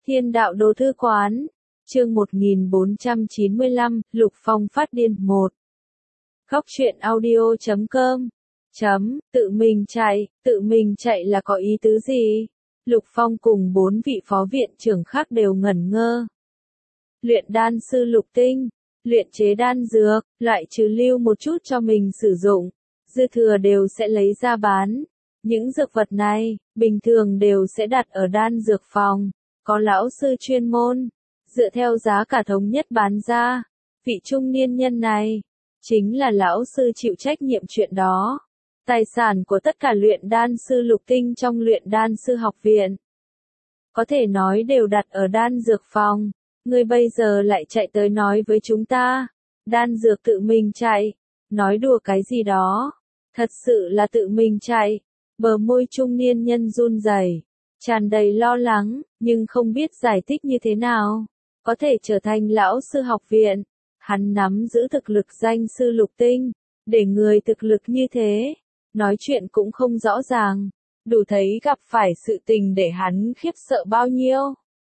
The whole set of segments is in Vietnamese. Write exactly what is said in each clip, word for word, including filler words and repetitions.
Thiên đạo đồ thư quán, chương một nghìn bốn trăm chín mươi lăm, Lục Phong phát điên một. Góc truyện audio chấm com chấm, tự mình chạy, tự mình chạy là có ý tứ gì? Lục Phong cùng bốn vị phó viện trưởng khác đều ngẩn ngơ. Luyện đan sư Lục Tinh, luyện chế đan dược, lại trừ lưu một chút cho mình sử dụng, dư thừa đều sẽ lấy ra bán. Những dược vật này, bình thường đều sẽ đặt ở đan dược phòng, có lão sư chuyên môn, dựa theo giá cả thống nhất bán ra. Vị trung niên nhân này, chính là lão sư chịu trách nhiệm chuyện đó. Tài sản của tất cả luyện đan sư Lục Tinh trong luyện đan sư học viện, có thể nói đều đặt ở đan dược phòng. Ngươi bây giờ lại chạy tới nói với chúng ta, đan dược tự mình chạy, nói đùa cái gì đó, thật sự là tự mình chạy. Bờ môi trung niên nhân run rẩy, tràn đầy lo lắng, nhưng không biết giải thích như thế nào, có thể trở thành lão sư học viện. Hắn nắm giữ thực lực danh sư Lục Tinh, để người thực lực như thế, nói chuyện cũng không rõ ràng, đủ thấy gặp phải sự tình để hắn khiếp sợ bao nhiêu.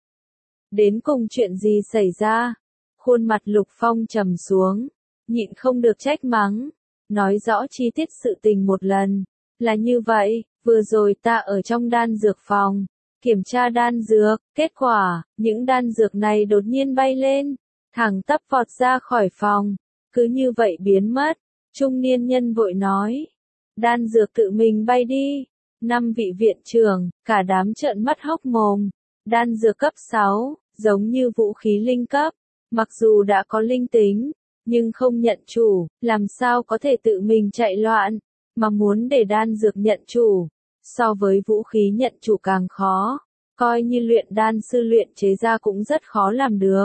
Đến cùng chuyện gì xảy ra? Khuôn mặt Lục Phong trầm xuống, nhịn không được trách mắng, nói rõ chi tiết sự tình một lần. Là như vậy, vừa rồi ta ở trong đan dược phòng, kiểm tra đan dược, kết quả, những đan dược này đột nhiên bay lên, thẳng tắp vọt ra khỏi phòng, cứ như vậy biến mất. Trung niên nhân vội nói, đan dược tự mình bay đi. Năm vị viện trưởng, cả đám trợn mắt hốc mồm. Đan dược cấp sáu, giống như vũ khí linh cấp, mặc dù đã có linh tính, nhưng không nhận chủ, làm sao có thể tự mình chạy loạn, mà muốn để đan dược nhận chủ, so với vũ khí nhận chủ càng khó, coi như luyện đan sư luyện chế ra cũng rất khó làm được.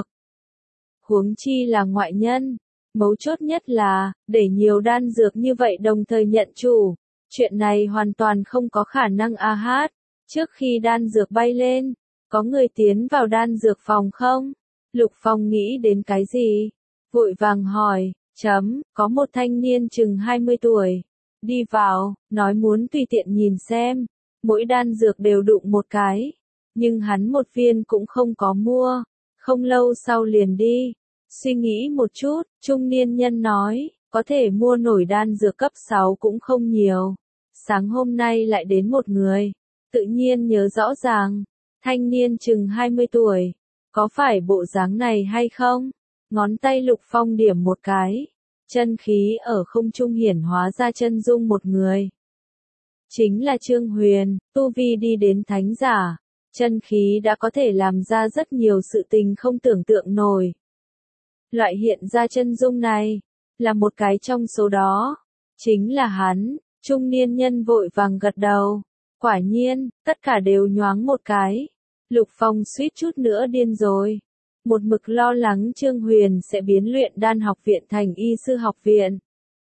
Huống chi là ngoại nhân, mấu chốt nhất là, để nhiều đan dược như vậy đồng thời nhận chủ, chuyện này hoàn toàn không có khả năng a hát. Trước khi đan dược bay lên, có người tiến vào đan dược phòng không? Lục Phong nghĩ đến cái gì? Vội vàng hỏi, chấm, có một thanh niên chừng hai mươi tuổi. Đi vào, nói muốn tùy tiện nhìn xem, mỗi đan dược đều đụng một cái, nhưng hắn một viên cũng không có mua, không lâu sau liền đi. Suy nghĩ một chút, trung niên nhân nói, có thể mua nổi đan dược cấp sáu cũng không nhiều. Sáng hôm nay lại đến một người, tự nhiên nhớ rõ ràng, thanh niên chừng hai mươi tuổi, có phải bộ dáng này hay không? Ngón tay Lục Phong điểm một cái. Chân khí ở không trung hiển hóa ra chân dung một người. Chính là Trương Huyền, tu vi đi đến thánh giả. Chân khí đã có thể làm ra rất nhiều sự tình không tưởng tượng nổi. Loại hiện ra chân dung này, là một cái trong số đó. Chính là hắn. Trung niên nhân vội vàng gật đầu. Quả nhiên, tất cả đều nhoáng một cái. Lục Phong suýt chút nữa điên rồi. Một mực lo lắng Trương Huyền sẽ biến luyện đan học viện thành y sư học viện.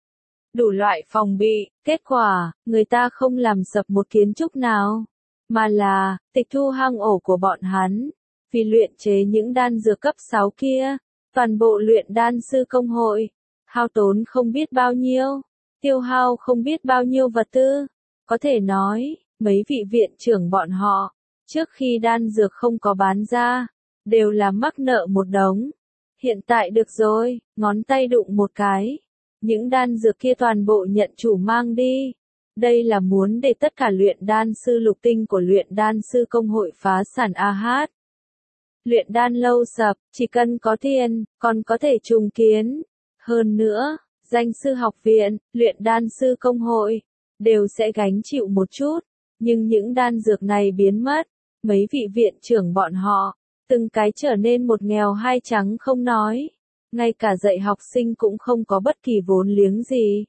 Đủ loại phòng bị, kết quả, người ta không làm sập một kiến trúc nào, mà là, tịch thu hang ổ của bọn hắn. Vì luyện chế những đan dược cấp sáu kia, toàn bộ luyện đan sư công hội, hao tốn không biết bao nhiêu, tiêu hao không biết bao nhiêu vật tư. Có thể nói, mấy vị viện trưởng bọn họ, trước khi đan dược không có bán ra, đều là mắc nợ một đống. Hiện tại được rồi, ngón tay đụng một cái. Những đan dược kia toàn bộ nhận chủ mang đi. Đây là muốn để tất cả luyện đan sư Lục Tinh của luyện đan sư công hội phá sản a hát. Luyện đan lâu sập, chỉ cần có tiền, còn có thể trùng kiến. Hơn nữa, danh sư học viện, luyện đan sư công hội, đều sẽ gánh chịu một chút. Nhưng những đan dược này biến mất, mấy vị viện trưởng bọn họ, từng cái trở nên một nghèo hai trắng không nói, ngay cả dạy học sinh cũng không có bất kỳ vốn liếng gì.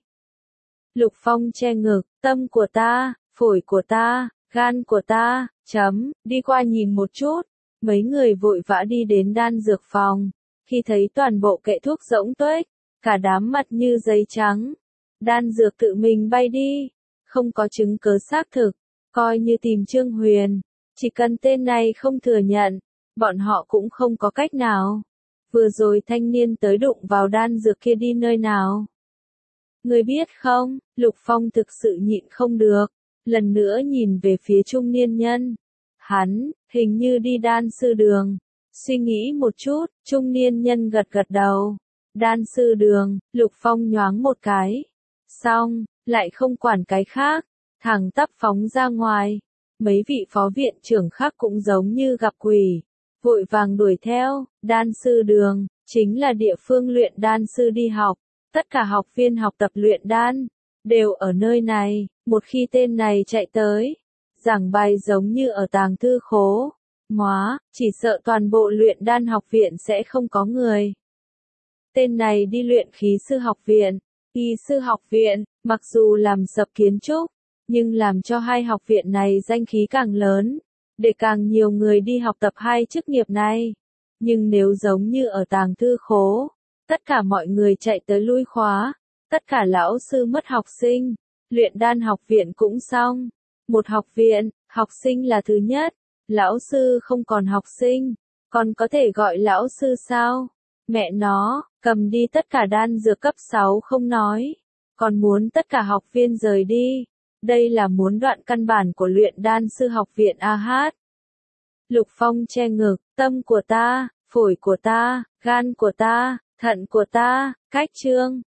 Lục Phong che ngực, tâm của ta, phổi của ta, gan của ta, chấm, đi qua nhìn một chút. Mấy người vội vã đi đến đan dược phòng, khi thấy toàn bộ kệ thuốc rỗng tuếch, cả đám mặt như giấy trắng. Đan dược tự mình bay đi, không có chứng cứ xác thực, coi như tìm Trương Huyền, chỉ cần tên này không thừa nhận, bọn họ cũng không có cách nào. Vừa rồi thanh niên tới đụng vào đan dược kia đi nơi nào? Người biết không? Lục Phong thực sự nhịn không được, lần nữa nhìn về phía trung niên nhân. Hắn, hình như đi đan sư đường. Suy nghĩ một chút, trung niên nhân gật gật đầu. Đan sư đường, Lục Phong nhoáng một cái. Xong, lại không quản cái khác, thẳng tắp phóng ra ngoài. Mấy vị phó viện trưởng khác cũng giống như gặp quỷ, vội vàng đuổi theo. Đan sư đường, chính là địa phương luyện đan sư đi học. Tất cả học viên học tập luyện đan, đều ở nơi này. Một khi tên này chạy tới, giảng bài giống như ở tàng thư khố. Móa, chỉ sợ toàn bộ luyện đan học viện sẽ không có người. Tên này đi luyện khí sư học viện, y sư học viện, mặc dù làm sập kiến trúc, nhưng làm cho hai học viện này danh khí càng lớn, để càng nhiều người đi học tập hai chức nghiệp này. Nhưng nếu giống như ở tàng thư khố, tất cả mọi người chạy tới lui khóa, tất cả lão sư mất học sinh, luyện đan học viện cũng xong. Một học viện, học sinh là thứ nhất, lão sư không còn học sinh, còn có thể gọi lão sư sao? Mẹ nó, cầm đi tất cả đan dược cấp sáu không nói, còn muốn tất cả học viên rời đi. Đây là muốn đoạn căn bản của luyện đan sư học viện a hát. Lục Phong che ngực, tâm của ta, phổi của ta, gan của ta, thận của ta, cách chương.